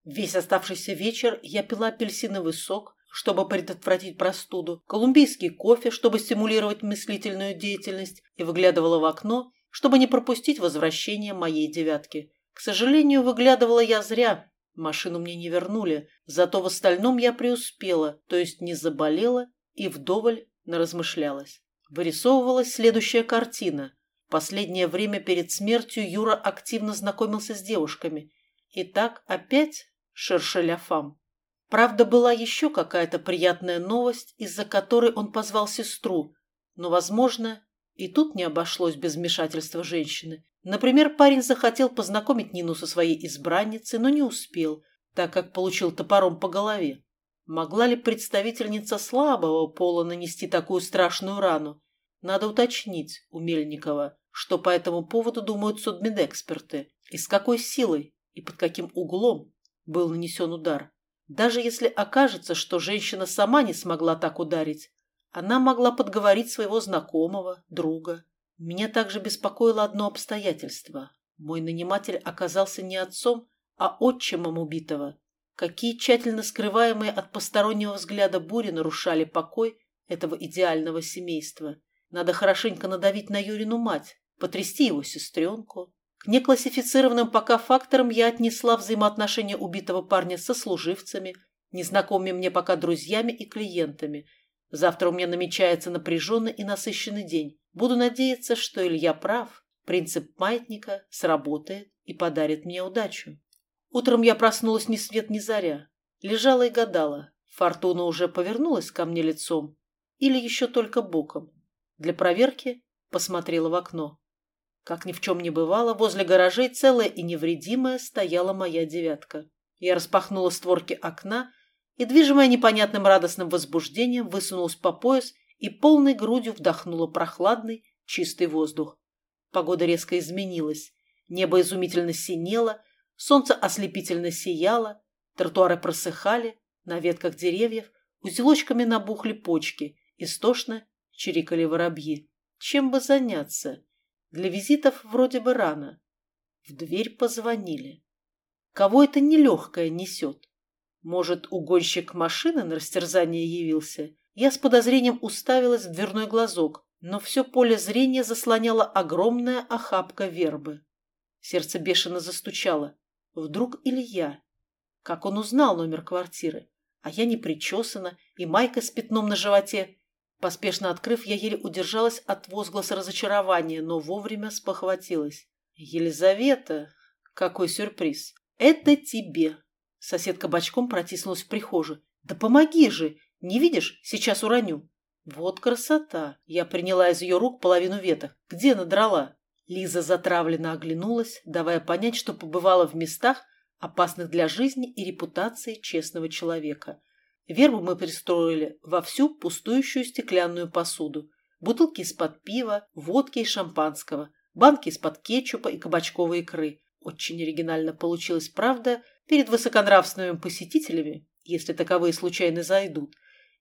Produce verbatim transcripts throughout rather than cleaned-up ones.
Весь оставшийся вечер я пила апельсиновый сок, чтобы предотвратить простуду, колумбийский кофе, чтобы стимулировать мыслительную деятельность, и выглядывала в окно, чтобы не пропустить возвращение моей девятки. К сожалению, выглядывала я зря. Машину мне не вернули, зато в остальном я преуспела, то есть не заболела и вдоволь наразмышлялась. Вырисовывалась следующая картина. В последнее время перед смертью Юра активно знакомился с девушками. И так опять шершеляфам. Правда, была еще какая-то приятная новость, из-за которой он позвал сестру. Но, возможно, и тут не обошлось без вмешательства женщины. Например, парень захотел познакомить Нину со своей избранницей, но не успел, так как получил топором по голове. Могла ли представительница слабого пола нанести такую страшную рану? Надо уточнить у Мельникова, что по этому поводу думают судмедэксперты, и с какой силой и под каким углом был нанесен удар. Даже если окажется, что женщина сама не смогла так ударить, она могла подговорить своего знакомого, друга. Меня также беспокоило одно обстоятельство. Мой наниматель оказался не отцом, а отчимом убитого. Какие тщательно скрываемые от постороннего взгляда бури нарушали покой этого идеального семейства. Надо хорошенько надавить на Юрину мать, потрясти его сестренку. К неклассифицированным пока факторам я отнесла взаимоотношения убитого парня со служивцами, незнакомыми мне пока друзьями и клиентами. Завтра у меня намечается напряженный и насыщенный день. Буду надеяться, что Илья прав. Принцип маятника сработает и подарит мне удачу. Утром я проснулась ни свет ни заря. Лежала и гадала, фортуна уже повернулась ко мне лицом или еще только боком. Для проверки посмотрела в окно. Как ни в чем не бывало, возле гаражей целая и невредимая стояла моя девятка. Я распахнула створки окна и, движимая непонятным радостным возбуждением, высунулась по пояс и полной грудью вдохнула прохладный, чистый воздух. Погода резко изменилась. Небо изумительно синело, солнце ослепительно сияло, тротуары просыхали, на ветках деревьев узелочками набухли почки, истошно чирикали воробьи. Чем бы заняться? Для визитов вроде бы рано. В дверь позвонили. Кого это нелегкое несет? Может, угонщик машины на растерзание явился? Я с подозрением уставилась в дверной глазок, но все поле зрения заслоняла огромная охапка вербы. Сердце бешено застучало. Вдруг Илья? Как он узнал номер квартиры? А я не причесана, и майка с пятном на животе. Поспешно открыв, я еле удержалась от возгласа разочарования, но вовремя спохватилась. «Елизавета! Какой сюрприз! Это тебе!» Соседка бочком протиснулась в прихожую. «Да помоги же! Не видишь? Сейчас уроню!» «Вот красота!» Я приняла из ее рук половину веток. «Где надрала?» Лиза затравленно оглянулась, давая понять, что побывала в местах, опасных для жизни и репутации честного человека. Вербу мы пристроили во всю пустующую стеклянную посуду. Бутылки из-под пива, водки и шампанского, банки из-под кетчупа и кабачковой икры. Очень оригинально получилось, правда, перед высоконравственными посетителями, если таковые случайно зайдут.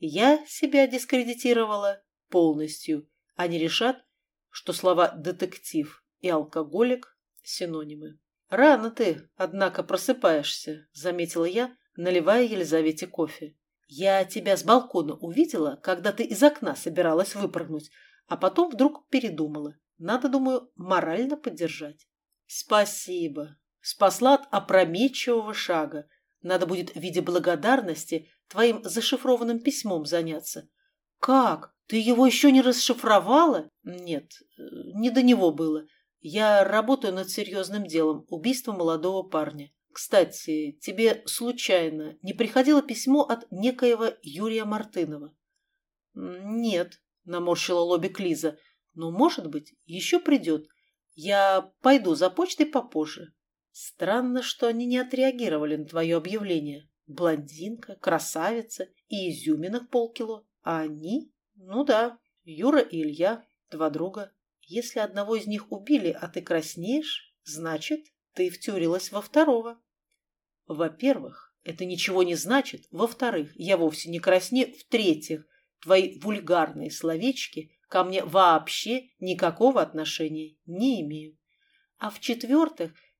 Я себя дискредитировала полностью. Они решат, что слова «детектив» и «алкоголик» – синонимы. «Рано ты, однако, просыпаешься», – заметила я, наливая Елизавете кофе. «Я тебя с балкона увидела, когда ты из окна собиралась выпрыгнуть, а потом вдруг передумала. Надо, думаю, морально поддержать». «Спасибо. Спасла от опрометчивого шага. Надо будет в виде благодарности твоим зашифрованным письмом заняться». «Как? Ты его еще не расшифровала?» «Нет, не до него было. Я работаю над серьезным делом – убийство молодого парня. Кстати, тебе случайно не приходило письмо от некоего Юрия Мартынова?» «Нет», – наморщила лобик Лиза. «Но, может быть, еще придет. Я пойду за почтой попозже». «Странно, что они не отреагировали на твое объявление. Блондинка, красавица и изюминок полкило. А они? Ну да, Юра и Илья, два друга. Если одного из них убили, а ты краснеешь, значит, ты втюрилась во второго». «Во-первых, это ничего не значит. Во-вторых, я вовсе не краснею. В-третьих, твои вульгарные словечки ко мне вообще никакого отношения не имеют. А в-четвертых,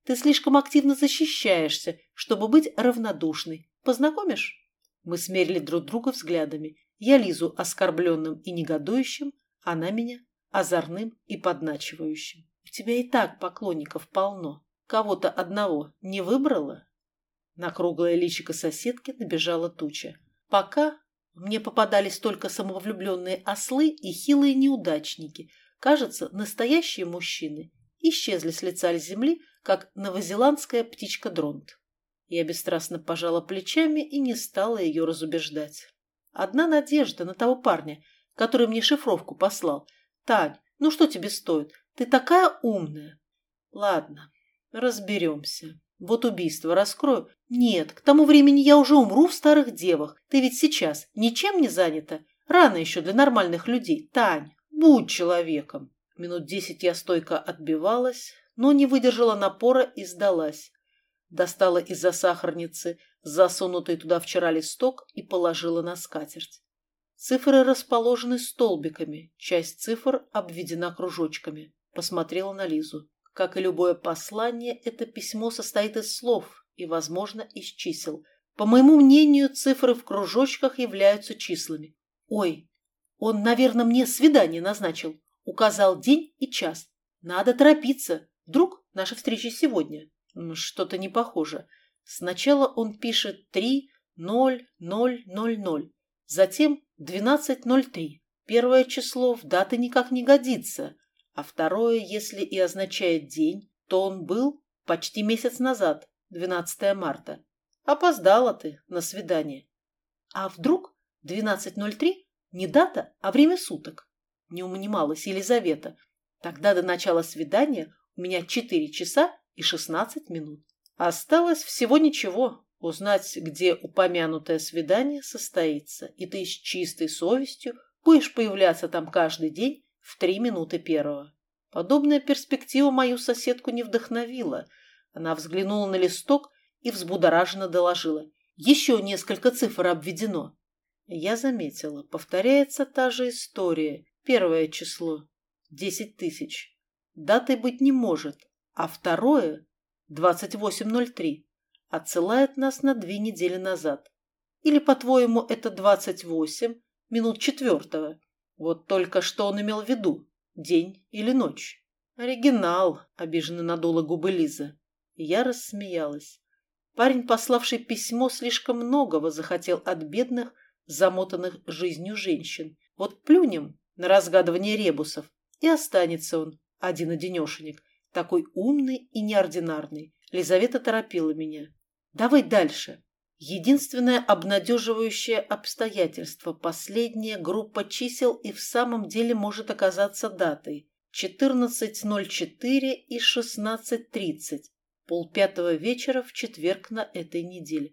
Ты слишком активно защищаешься, чтобы быть равнодушной. Познакомишь?» Мы смерили друг друга взглядами. Я Лизу оскорбленным и негодующим, она меня озорным и подначивающим. «У тебя и так поклонников полно. Кого-то одного не выбрала?» На круглое личико соседки набежала туча. Пока мне попадались только самовлюбленные ослы и хилые неудачники. Кажется, настоящие мужчины исчезли с лица земли, как новозеландская птичка Дронт. Я бесстрастно пожала плечами и не стала ее разубеждать. Одна надежда на того парня, который мне шифровку послал. «Тань, ну что тебе стоит? Ты такая умная!» «Ладно, разберемся. Вот убийство раскрою. Нет, к тому времени я уже умру в старых девах. Ты ведь сейчас ничем не занята? Рано еще для нормальных людей. Тань, будь человеком!» Минут десять я стойко отбивалась, но не выдержала напора и сдалась. Достала из-за сахарницы засунутый туда вчера листок и положила на скатерть. Цифры расположены столбиками, часть цифр обведена кружочками. Посмотрела на Лизу. Как и любое послание, это письмо состоит из слов и, возможно, из чисел. По моему мнению, цифры в кружочках являются числами. Ой, он, наверное, мне свидание назначил. Указал день и час. Надо торопиться. Вдруг наша встреча сегодня? Что-то не похоже. Сначала он пишет три ноль ноль ноль ноль, затем двенадцать ноль три. Первое число в даты никак не годится, а второе, если и означает день, то он был почти месяц назад, двенадцатое марта. Опоздала ты на свидание. А вдруг двенадцать ноль три не дата, а время суток? Не унималась Елизавета. Тогда до начала свидания у меня четыре часа и шестнадцать минут. Осталось всего ничего. Узнать, где упомянутое свидание состоится, и ты с чистой совестью будешь появляться там каждый день в три минуты первого. Подобная перспектива мою соседку не вдохновила. Она взглянула на листок и взбудораженно доложила. Еще несколько цифр обведено. Я заметила. Повторяется та же история. Первое число – десять тысяч. Датой быть не может. А второе – двадцать восемь ноль три. Отсылает нас на две недели назад. Или, по-твоему, это двадцать восемь минут четвертого? Вот только что он имел в виду, день или ночь. Оригинал, обиженно надула губы Лиза. Я рассмеялась. Парень, пославший письмо, слишком многого захотел от бедных, замотанных жизнью женщин. Вот плюнем на разгадывание ребусов, и останется он один-одинешенек, такой умный и неординарный. Лизавета торопила меня. Давай дальше. Единственное обнадеживающее обстоятельство. Последняя группа чисел и в самом деле может оказаться датой. четырнадцать ноль четыре и шестнадцать тридцать. Полпятого вечера в четверг на этой неделе.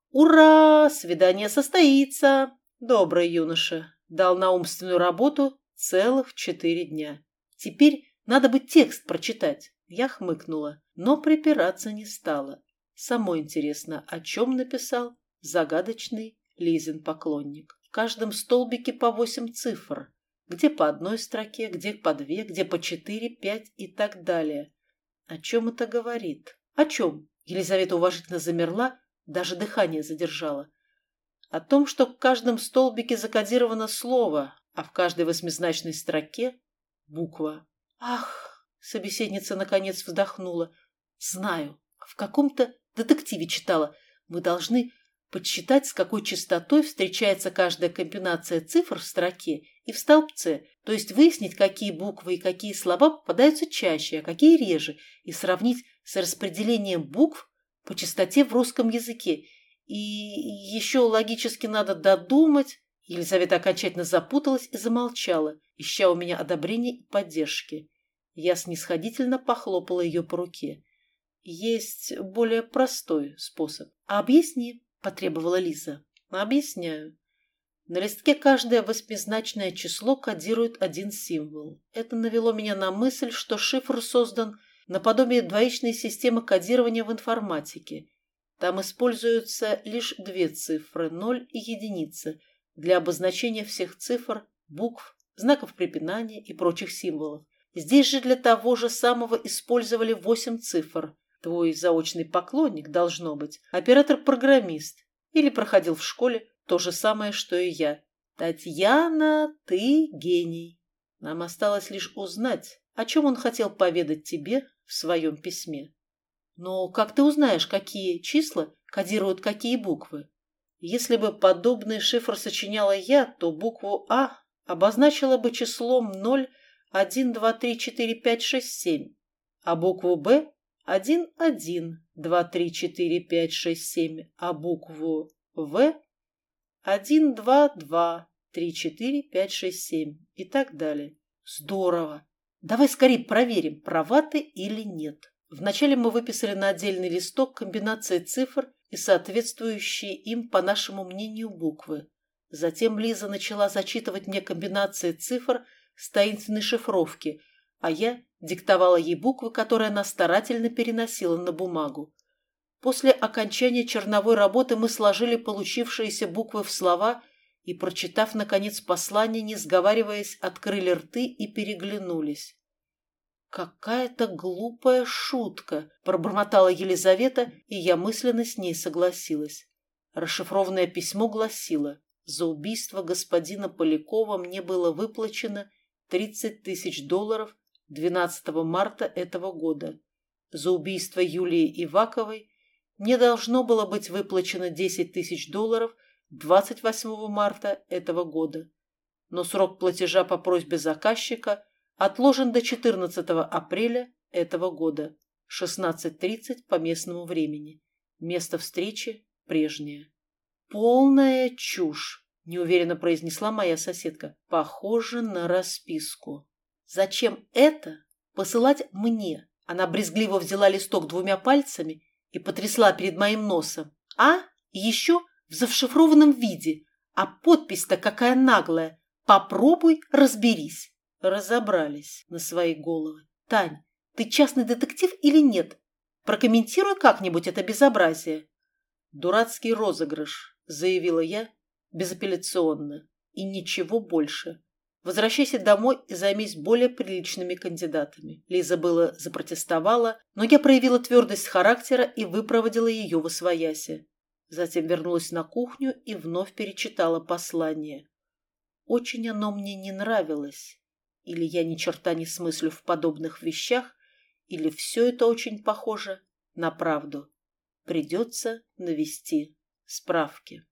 Ура! Свидание состоится! Добрый юноша. Дал на умственную работу целых четыре дня. Теперь надо бы текст прочитать. Я хмыкнула, но припираться не стала. Самой интересно, о чем написал загадочный Лизин поклонник. В каждом столбике по восемь цифр. Где по одной строке, где по две, где по четыре, пять и так далее. О чем это говорит? О чем? Елизавета уважительно замерла, даже дыхание задержала. О том, что в каждом столбике закодировано слово, а в каждой восьмизначной строке буква. Ах, собеседница наконец вздохнула. Знаю, в каком-то детективе читала. Мы должны подсчитать, с какой частотой встречается каждая комбинация цифр в строке и в столбце, то есть выяснить, какие буквы и какие слова попадаются чаще, а какие реже, и сравнить с распределением букв по частоте в русском языке. И еще логически надо додумать. Елизавета окончательно запуталась и замолчала, ища у меня одобрения и поддержки. Я снисходительно похлопала ее по руке. Есть более простой способ. А объясни, потребовала Лиза. Объясняю. На листке каждое восьмизначное число кодирует один символ. Это навело меня на мысль, что шифр создан наподобие двоичной системы кодирования в информатике. Там используются лишь две цифры, ноль и единица, для обозначения всех цифр, букв, знаков препинания и прочих символов. Здесь же для того же самого использовали восемь цифр. Твой заочный поклонник, должно быть, оператор-программист. Или проходил в школе то же самое, что и я. Татьяна, ты гений. Нам осталось лишь узнать, о чем он хотел поведать тебе в своем письме. Но как ты узнаешь, какие числа кодируют какие буквы? Если бы подобный шифр сочиняла я, то букву «А» обозначила бы числом ноль, один, два, три, четыре, пять, шесть, семь, а букву «Б» – один, один, два, три, четыре, пять, шесть, семь, а букву «В» – один, два, два, три, четыре, пять, шесть, семь и так далее. Здорово! Давай скорее проверим, права ты или нет. Вначале мы выписали на отдельный листок комбинации цифр и соответствующие им, по нашему мнению, буквы. Затем Лиза начала зачитывать мне комбинации цифр с таинственной шифровки, а я диктовала ей буквы, которые она старательно переносила на бумагу. После окончания черновой работы мы сложили получившиеся буквы в слова и, прочитав, наконец, послание, не сговариваясь, открыли рты и переглянулись. «Какая-то глупая шутка», – пробормотала Елизавета, и я мысленно с ней согласилась. Расшифрованное письмо гласило: «За убийство господина Полякова мне было выплачено тридцать тысяч долларов двенадцатого марта этого года. За убийство Юлии Иваковой мне должно было быть выплачено десять тысяч долларов двадцать восьмого марта этого года. Но срок платежа по просьбе заказчика отложен до четырнадцатого апреля этого года, шестнадцать тридцать по местному времени. Место встречи прежнее». «Полная чушь», – неуверенно произнесла моя соседка. «Похоже на расписку». «Зачем это посылать мне?» Она брезгливо взяла листок двумя пальцами и потрясла перед моим носом. «А? Еще в зашифрованном виде. А подпись-то какая наглая. Попробуй разберись». Разобрались на свои головы. «Тань, ты частный детектив или нет? Прокомментируй как-нибудь это безобразие». «Дурацкий розыгрыш», — заявила я безапелляционно. «И ничего больше. Возвращайся домой и займись более приличными кандидатами». Лиза было запротестовала, но я проявила твердость характера и выпроводила ее восвояси. Затем вернулась на кухню и вновь перечитала послание. Очень оно мне не нравилось. Или я ни черта не смыслю в подобных вещах, или все это очень похоже на правду. Придется навести справки.